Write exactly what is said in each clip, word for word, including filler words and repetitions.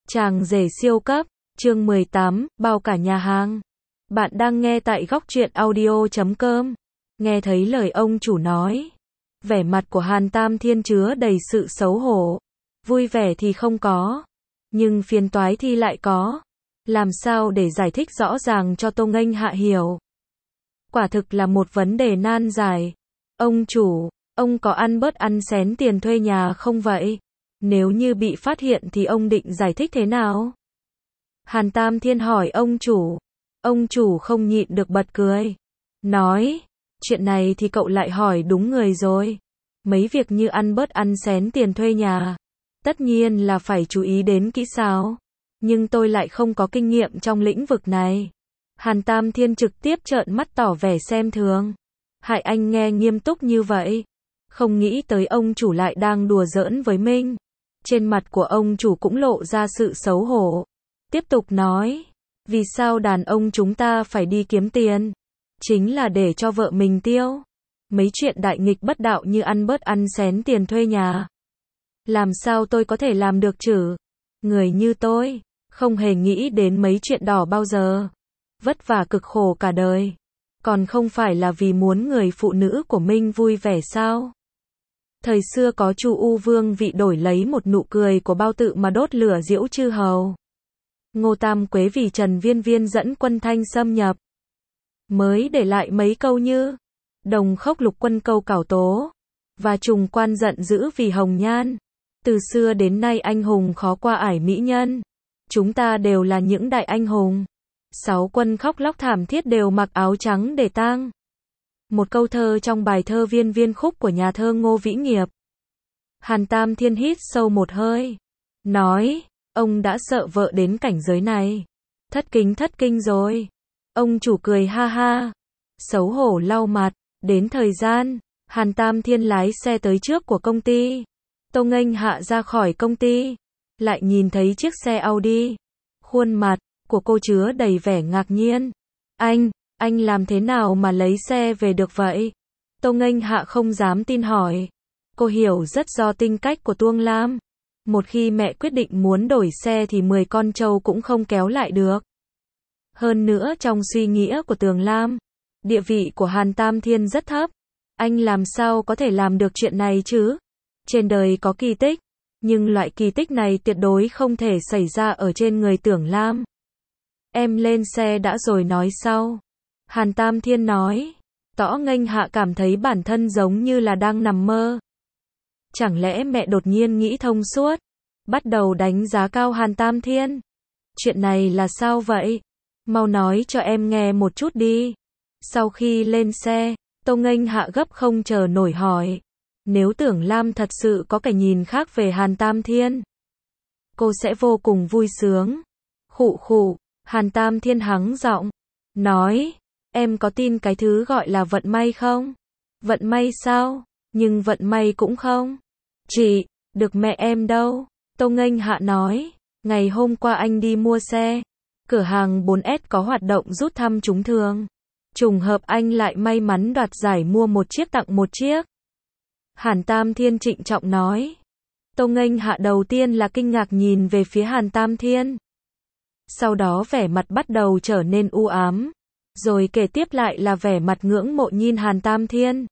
Chàng rể siêu cấp, chương mười tám, bao cả nhà hàng. Bạn đang nghe tại góc truyện audio chấm com. Nghe thấy lời ông chủ nói, vẻ mặt của Hàn Tam Thiên chứa đầy sự xấu hổ. Vui vẻ thì không có, nhưng phiền toái thì lại có. Làm sao để giải thích rõ ràng cho Tô Nghênh Hạ hiểu? Quả thực là một vấn đề nan giải. Ông chủ, ông có ăn bớt ăn xén tiền thuê nhà không vậy? Nếu như bị phát hiện thì ông định giải thích thế nào? Hàn Tam Thiên hỏi ông chủ. Ông chủ không nhịn được bật cười. Nói, chuyện này thì cậu lại hỏi đúng người rồi. Mấy việc như ăn bớt ăn xén tiền thuê nhà, tất nhiên là phải chú ý đến kỹ xảo. Nhưng tôi lại không có kinh nghiệm trong lĩnh vực này. Hàn Tam Thiên trực tiếp trợn mắt tỏ vẻ xem thường. Hại anh nghe nghiêm túc như vậy. Không nghĩ tới ông chủ lại đang đùa giỡn với mình. Trên mặt của ông chủ cũng lộ ra sự xấu hổ. Tiếp tục nói, vì sao đàn ông chúng ta phải đi kiếm tiền? Chính là để cho vợ mình tiêu. Mấy chuyện đại nghịch bất đạo như ăn bớt ăn xén tiền thuê nhà. Làm sao tôi có thể làm được chứ? Người như tôi, không hề nghĩ đến mấy chuyện đỏ bao giờ. Vất vả cực khổ cả đời. Còn không phải là vì muốn người phụ nữ của mình vui vẻ sao? Thời xưa có Chu U Vương vị đổi lấy một nụ cười của Bao Tự mà đốt lửa giễu chư hầu. Ngô Tam Quế vì Trần Viên Viên dẫn quân Thanh xâm nhập, mới để lại mấy câu như đồng khốc lục quân câu cảo tố, và trùng quan giận dữ vì hồng nhan. Từ xưa đến nay anh hùng khó qua ải mỹ nhân. Chúng ta đều là những đại anh hùng. Sáu quân khóc lóc thảm thiết đều mặc áo trắng để tang. Một câu thơ trong bài thơ Viên Viên Khúc của nhà thơ Ngô Vĩ Nghiệp. Hàn Tam Thiên hít sâu một hơi. Nói, ông đã sợ vợ đến cảnh giới này. Thất kính thất kinh rồi. Ông chủ cười ha ha. Xấu hổ lau mặt. Đến thời gian, Hàn Tam Thiên lái xe tới trước của công ty. Tô Nghênh Hạ ra khỏi công ty. Lại nhìn thấy chiếc xe Audi. Khuôn mặt của cô chứa đầy vẻ ngạc nhiên. Anh, anh làm thế nào mà lấy xe về được vậy? Tô Nghênh Hạ không dám tin hỏi. Cô hiểu rất do tính cách của Tuông Lam. Một khi mẹ quyết định muốn đổi xe thì mười con trâu cũng không kéo lại được. Hơn nữa trong suy nghĩ của Tường Lam, địa vị của Hàn Tam Thiên rất thấp. Anh làm sao có thể làm được chuyện này chứ? Trên đời có kỳ tích, nhưng loại kỳ tích này tuyệt đối không thể xảy ra ở trên người Tưởng Lam. Em lên xe đã rồi nói sau. Hàn Tam Thiên nói. Tõ Nghênh Hạ cảm thấy bản thân giống như là đang nằm mơ. Chẳng lẽ mẹ đột nhiên nghĩ thông suốt, bắt đầu đánh giá cao Hàn Tam Thiên? Chuyện này là sao vậy? Mau nói cho em nghe một chút đi. Sau khi lên xe, Tô Nghênh Hạ gấp không chờ nổi hỏi. Nếu Tưởng Lam thật sự có cái nhìn khác về Hàn Tam Thiên, cô sẽ vô cùng vui sướng. Khụ khụ, Hàn Tam Thiên hắng giọng. Nói, em có tin cái thứ gọi là vận may không? Vận may sao? Nhưng vận may cũng không. Chị, được mẹ em đâu. Tô Nghênh Hạ nói, ngày hôm qua anh đi mua xe. Cửa hàng bốn S có hoạt động rút thăm trúng thưởng. Trùng hợp anh lại may mắn đoạt giải mua một chiếc tặng một chiếc. Hàn Tam Thiên trịnh trọng nói. Tô Nghênh Hạ đầu tiên là kinh ngạc nhìn về phía Hàn Tam Thiên. Sau đó vẻ mặt bắt đầu trở nên u ám. Rồi kể tiếp lại là vẻ mặt ngưỡng mộ nhìn Hàn Tam Thiên.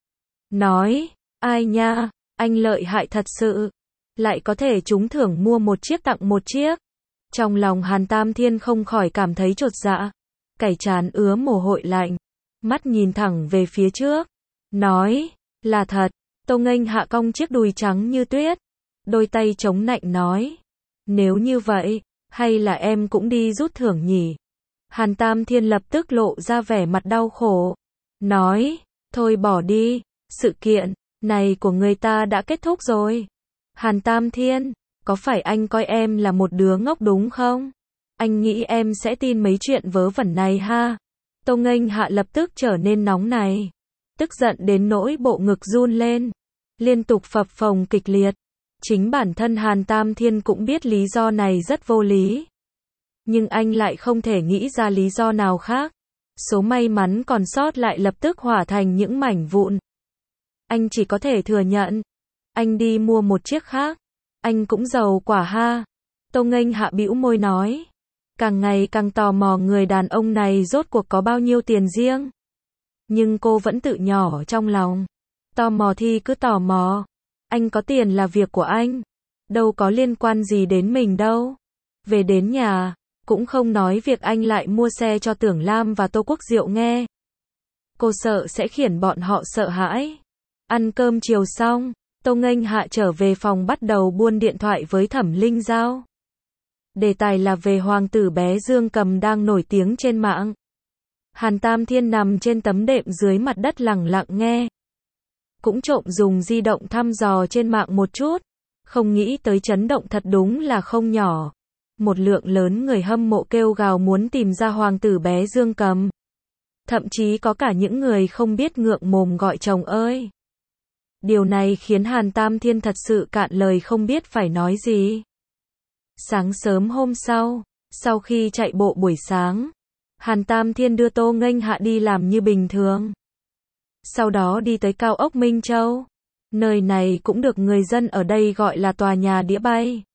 Nói, ai nha, anh lợi hại thật sự. Lại có thể trúng thưởng mua một chiếc tặng một chiếc. Trong lòng Hàn Tam Thiên không khỏi cảm thấy chột dạ. Cảy trán ứa mồ hôi lạnh. Mắt nhìn thẳng về phía trước. Nói, là thật. Tô Nghênh Hạ cong chiếc đùi trắng như tuyết. Đôi tay chống nạnh nói. Nếu như vậy, hay là em cũng đi rút thưởng nhỉ? Hàn Tam Thiên lập tức lộ ra vẻ mặt đau khổ. Nói, thôi bỏ đi, sự kiện này của người ta đã kết thúc rồi. Hàn Tam Thiên, có phải anh coi em là một đứa ngốc đúng không? Anh nghĩ em sẽ tin mấy chuyện vớ vẩn này ha? Tô Nghênh Hạ lập tức trở nên nóng này. Tức giận đến nỗi bộ ngực run lên. Liên tục phập phồng kịch liệt. Chính bản thân Hàn Tam Thiên cũng biết lý do này rất vô lý. Nhưng anh lại không thể nghĩ ra lý do nào khác. Số may mắn còn sót lại lập tức hỏa thành những mảnh vụn. Anh chỉ có thể thừa nhận. Anh đi mua một chiếc khác. Anh cũng giàu quả ha. Tô Nghênh Hạ bĩu môi nói. Càng ngày càng tò mò người đàn ông này rốt cuộc có bao nhiêu tiền riêng. Nhưng cô vẫn tự nhỏ trong lòng. Tò mò thì cứ tò mò. Anh có tiền là việc của anh. Đâu có liên quan gì đến mình đâu. Về đến nhà, cũng không nói việc anh lại mua xe cho Tưởng Lam và Tô Quốc Diệu nghe. Cô sợ sẽ khiến bọn họ sợ hãi. Ăn cơm chiều xong, Tô Nghênh Hạ trở về phòng bắt đầu buôn điện thoại với Thẩm Linh Giao. Đề tài là về hoàng tử bé Dương Cầm đang nổi tiếng trên mạng. Hàn Tam Thiên nằm trên tấm đệm dưới mặt đất lẳng lặng nghe. Cũng trộm dùng di động thăm dò trên mạng một chút. Không nghĩ tới chấn động thật đúng là không nhỏ. Một lượng lớn người hâm mộ kêu gào muốn tìm ra hoàng tử bé Dương Cầm. Thậm chí có cả những người không biết ngượng mồm gọi chồng ơi. Điều này khiến Hàn Tam Thiên thật sự cạn lời không biết phải nói gì. Sáng sớm hôm sau, sau khi chạy bộ buổi sáng, Hàn Tam Thiên đưa Tô Nghênh Hạ đi làm như bình thường. Sau đó đi tới cao ốc Minh Châu. Nơi này cũng được người dân ở đây gọi là tòa nhà đĩa bay.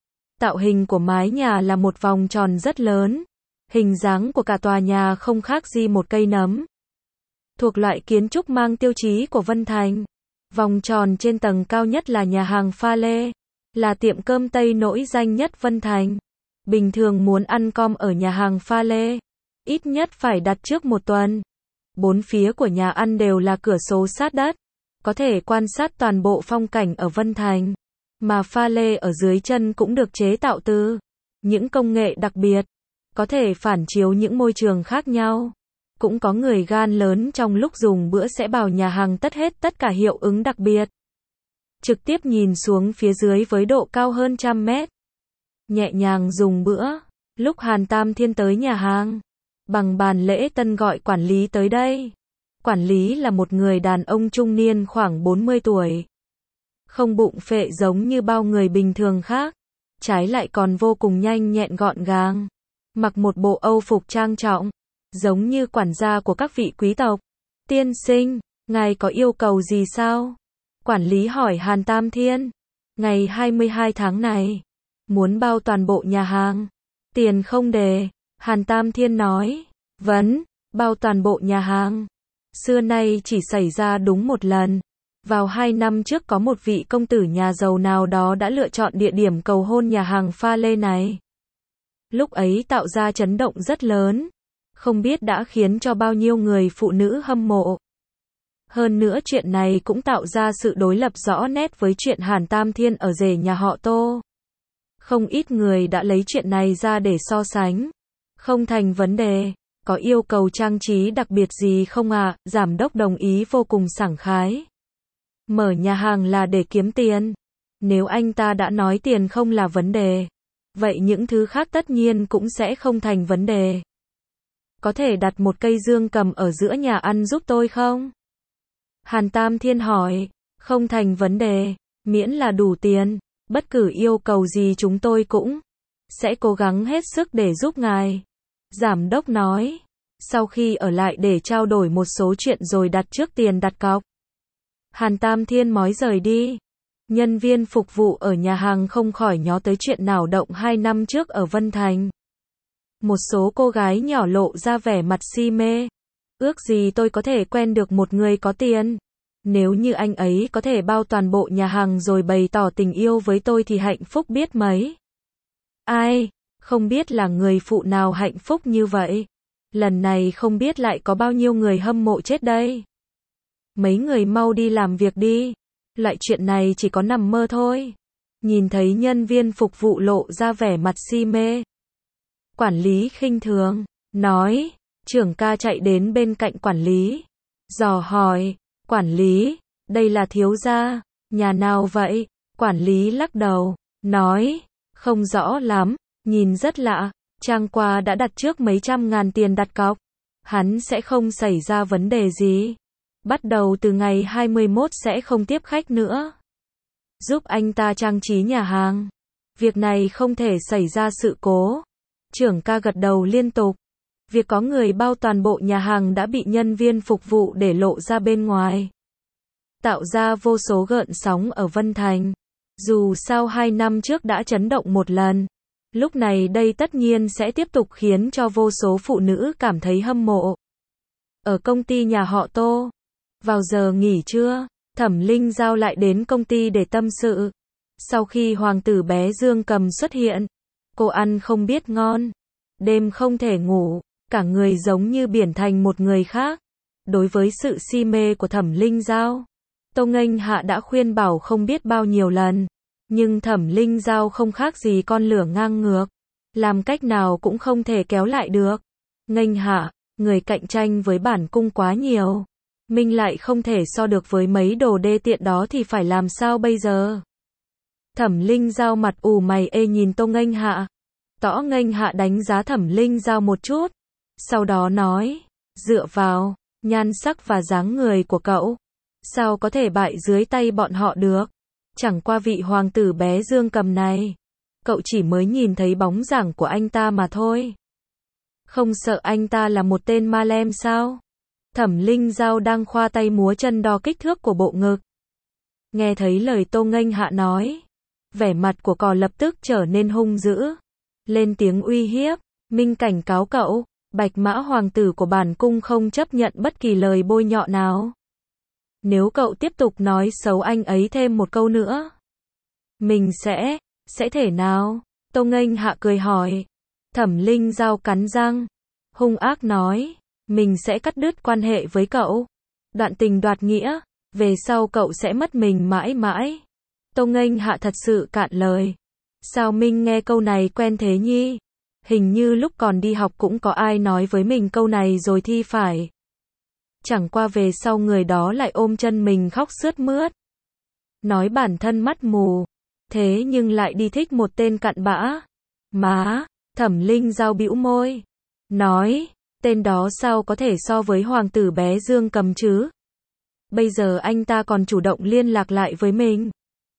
Tạo hình của mái nhà là một vòng tròn rất lớn. Hình dáng của cả tòa nhà không khác gì một cây nấm. Thuộc loại kiến trúc mang tiêu chí của Vân Thành. Vòng tròn trên tầng cao nhất là nhà hàng Pha Lê, là tiệm cơm Tây nổi danh nhất Vân Thành. Bình thường muốn ăn com ở nhà hàng Pha Lê, ít nhất phải đặt trước một tuần. Bốn phía của nhà ăn đều là cửa sổ sát đất, có thể quan sát toàn bộ phong cảnh ở Vân Thành. Mà pha lê ở dưới chân cũng được chế tạo từ những công nghệ đặc biệt, có thể phản chiếu những môi trường khác nhau. Cũng có người gan lớn trong lúc dùng bữa sẽ bảo nhà hàng tất hết tất cả hiệu ứng đặc biệt. Trực tiếp nhìn xuống phía dưới với độ cao hơn trăm mét. Nhẹ nhàng dùng bữa. Lúc Hàn Tam Thiên tới nhà hàng, bằng bàn lễ tân gọi quản lý tới đây. Quản lý là một người đàn ông trung niên khoảng bốn mươi tuổi. Không bụng phệ giống như bao người bình thường khác. Trái lại còn vô cùng nhanh nhẹn gọn gàng. Mặc một bộ âu phục trang trọng, giống như quản gia của các vị quý tộc. Tiên sinh, ngài có yêu cầu gì sao? Quản lý hỏi Hàn Tam Thiên. Ngày hai mươi hai tháng này, muốn bao toàn bộ nhà hàng. Tiền không đề. Hàn Tam Thiên nói. Vấn, bao toàn bộ nhà hàng. Xưa nay chỉ xảy ra đúng một lần. Vào hai năm trước có một vị công tử nhà giàu nào đó đã lựa chọn địa điểm cầu hôn nhà hàng Pha Lê này. Lúc ấy tạo ra chấn động rất lớn. Không biết đã khiến cho bao nhiêu người phụ nữ hâm mộ. Hơn nữa chuyện này cũng tạo ra sự đối lập rõ nét với chuyện Hàn Tam Thiên ở rể nhà họ Tô. Không ít người đã lấy chuyện này ra để so sánh. Không thành vấn đề. Có yêu cầu trang trí đặc biệt gì không ạ? À? Giám đốc đồng ý vô cùng sảng khái. Mở nhà hàng là để kiếm tiền. Nếu anh ta đã nói tiền không là vấn đề, vậy những thứ khác tất nhiên cũng sẽ không thành vấn đề. Có thể đặt một cây dương cầm ở giữa nhà ăn giúp tôi không? Hàn Tam Thiên hỏi. Không thành vấn đề, miễn là đủ tiền. Bất cứ yêu cầu gì chúng tôi cũng sẽ cố gắng hết sức để giúp ngài. Giám đốc nói. Sau khi ở lại để trao đổi một số chuyện rồi đặt trước tiền đặt cọc, Hàn Tam Thiên mói rời đi. Nhân viên phục vụ ở nhà hàng không khỏi nhớ tới chuyện nào động hai năm trước ở Vân Thành. Một số cô gái nhỏ lộ ra vẻ mặt si mê. Ước gì tôi có thể quen được một người có tiền. Nếu như anh ấy có thể bao toàn bộ nhà hàng rồi bày tỏ tình yêu với tôi thì hạnh phúc biết mấy. Ai, không biết là người phụ nào hạnh phúc như vậy. Lần này không biết lại có bao nhiêu người hâm mộ chết đây. Mấy người mau đi làm việc đi. Loại chuyện này chỉ có nằm mơ thôi. Nhìn thấy nhân viên phục vụ lộ ra vẻ mặt si mê. Quản lý khinh thường, nói. Trưởng ca chạy đến bên cạnh quản lý. Dò hỏi, quản lý, đây là thiếu gia, nhà nào vậy? Quản lý lắc đầu, nói, không rõ lắm, nhìn rất lạ, trang qua đã đặt trước mấy trăm ngàn tiền đặt cọc. Hắn sẽ không xảy ra vấn đề gì. Bắt đầu từ ngày hai mươi mốt sẽ không tiếp khách nữa. Giúp anh ta trang trí nhà hàng. Việc này không thể xảy ra sự cố. Trưởng ca gật đầu liên tục. Việc có người bao toàn bộ nhà hàng đã bị nhân viên phục vụ để lộ ra bên ngoài. Tạo ra vô số gợn sóng ở Vân Thành. Dù sao hai năm trước đã chấn động một lần. Lúc này đây tất nhiên sẽ tiếp tục khiến cho vô số phụ nữ cảm thấy hâm mộ. Ở công ty nhà họ Tô, vào giờ nghỉ trưa, Thẩm Linh Giao lại đến công ty để tâm sự. Sau khi hoàng tử bé Dương Cầm xuất hiện, cô ăn không biết ngon, đêm không thể ngủ, cả người giống như biển thành một người khác. Đối với sự si mê của Thẩm Linh Giao, Tô Nghênh Hạ đã khuyên bảo không biết bao nhiêu lần, nhưng Thẩm Linh Giao không khác gì con lửa ngang ngược, làm cách nào cũng không thể kéo lại được. Nghênh Hạ, người cạnh tranh với bản cung quá nhiều, mình lại không thể so được với mấy đồ đê tiện đó thì phải làm sao bây giờ? Thẩm Linh Giao mặt ủ mày ê nhìn Tô Nghênh Hạ. Tõ Nghênh Hạ đánh giá Thẩm Linh Giao một chút, sau đó nói, dựa vào nhan sắc và dáng người của cậu, sao có thể bại dưới tay bọn họ được? Chẳng qua vị hoàng tử bé Dương Cầm này, cậu chỉ mới nhìn thấy bóng dáng của anh ta mà thôi. Không sợ anh ta là một tên ma lem sao? Thẩm Linh Giao đang khoa tay múa chân đo kích thước của bộ ngực. Nghe thấy lời Tô Nghênh Hạ nói, vẻ mặt của cò lập tức trở nên hung dữ, lên tiếng uy hiếp, minh cảnh cáo cậu, Bạch Mã hoàng tử của bản cung không chấp nhận bất kỳ lời bôi nhọ nào. Nếu cậu tiếp tục nói xấu anh ấy thêm một câu nữa, mình sẽ, sẽ thể nào? Tô Nghênh Hạ cười hỏi. Thẩm Linh Giao cắn răng, hung ác nói, mình sẽ cắt đứt quan hệ với cậu. Đoạn tình đoạt nghĩa, về sau cậu sẽ mất mình mãi mãi. Tô Nghênh Hạ thật sự cạn lời. Sao mình nghe câu này quen thế nhỉ? Hình như lúc còn đi học cũng có ai nói với mình câu này rồi thì phải. Chẳng qua về sau người đó lại ôm chân mình khóc sướt mướt. Nói bản thân mắt mù, thế nhưng lại đi thích một tên cặn bã. Má, Thẩm Linh Giao bĩu môi, nói, tên đó sao có thể so với hoàng tử bé Dương Cầm chứ? Bây giờ anh ta còn chủ động liên lạc lại với mình.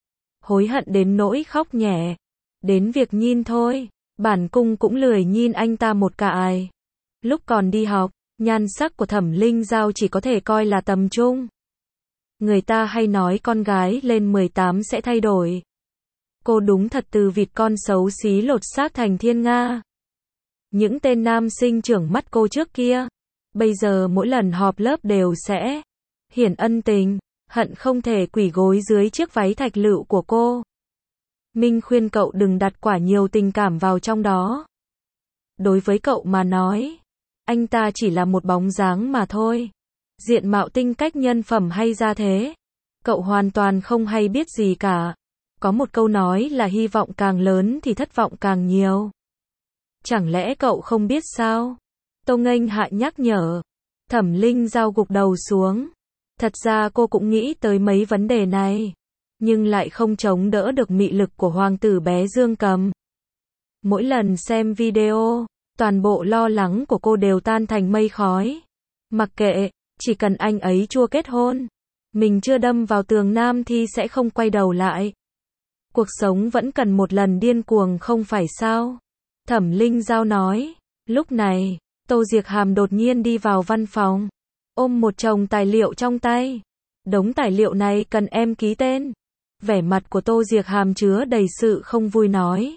Hối hận đến nỗi khóc nhè. Đến việc nhìn thôi, bản cung cũng lười nhìn anh ta một cài. Lúc còn đi học, nhan sắc của Thẩm Linh Giao chỉ có thể coi là tầm trung. Người ta hay nói con gái lên mười tám sẽ thay đổi. Cô đúng thật từ vịt con xấu xí lột xác thành thiên nga. Những tên nam sinh trưởng mắt cô trước kia, bây giờ mỗi lần họp lớp đều sẽ hiển ân tình, hận không thể quỳ gối dưới chiếc váy thạch lựu của cô. Minh khuyên cậu đừng đặt quá nhiều tình cảm vào trong đó. Đối với cậu mà nói, anh ta chỉ là một bóng dáng mà thôi. Diện mạo tính cách nhân phẩm hay ra thế, cậu hoàn toàn không hay biết gì cả. Có một câu nói là hy vọng càng lớn thì thất vọng càng nhiều. Chẳng lẽ cậu không biết sao? Tô Nghênh Hạ nhắc nhở. Thẩm Linh Giao gục đầu xuống. Thật ra cô cũng nghĩ tới mấy vấn đề này, nhưng lại không chống đỡ được mị lực của hoàng tử bé Dương Cầm. Mỗi lần xem video, toàn bộ lo lắng của cô đều tan thành mây khói. Mặc kệ, chỉ cần anh ấy chua kết hôn, mình chưa đâm vào tường nam thì sẽ không quay đầu lại. Cuộc sống vẫn cần một lần điên cuồng không phải sao? Thẩm Linh Giao nói. Lúc này, Tô Diệc Hàm đột nhiên đi vào văn phòng, ôm một chồng tài liệu trong tay. Đống tài liệu này cần em ký tên. Vẻ mặt của Tô Diệc Hàm chứa đầy sự không vui nói.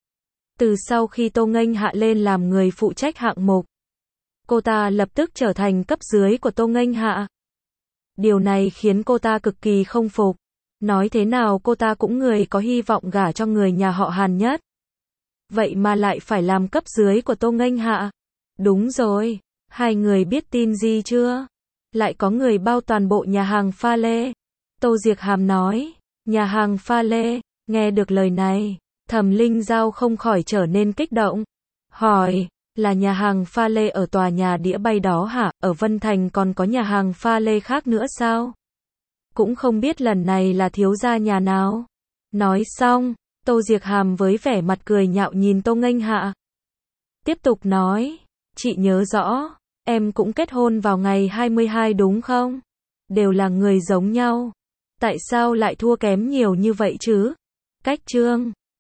Từ sau khi Tô Nghênh Hạ lên làm người phụ trách hạng mục, cô ta lập tức trở thành cấp dưới của Tô Nghênh Hạ. Điều này khiến cô ta cực kỳ không phục. Nói thế nào cô ta cũng người có hy vọng gả cho người nhà họ Hàn nhất. Vậy mà lại phải làm cấp dưới của Tô Nghênh Hạ. Đúng rồi, hai người biết tin gì chưa? Lại có người bao toàn bộ nhà hàng pha lê. Tô Diệc Hàm nói, nhà hàng pha lê. Nghe được lời này, Thẩm Linh Giao không khỏi trở nên kích động. Hỏi, là nhà hàng pha lê ở tòa nhà đĩa bay đó hả? Ở Vân Thành còn có nhà hàng pha lê khác nữa sao? Cũng không biết lần này là thiếu gia nhà nào. Nói xong, Tô Diệc Hàm với vẻ mặt cười nhạo nhìn Tô Nghênh Hạ. Tiếp tục nói, chị nhớ rõ, em cũng kết hôn vào ngày hai mươi hai đúng không? Đều là người giống nhau. Tại sao lại thua kém nhiều như vậy chứ? Cách chương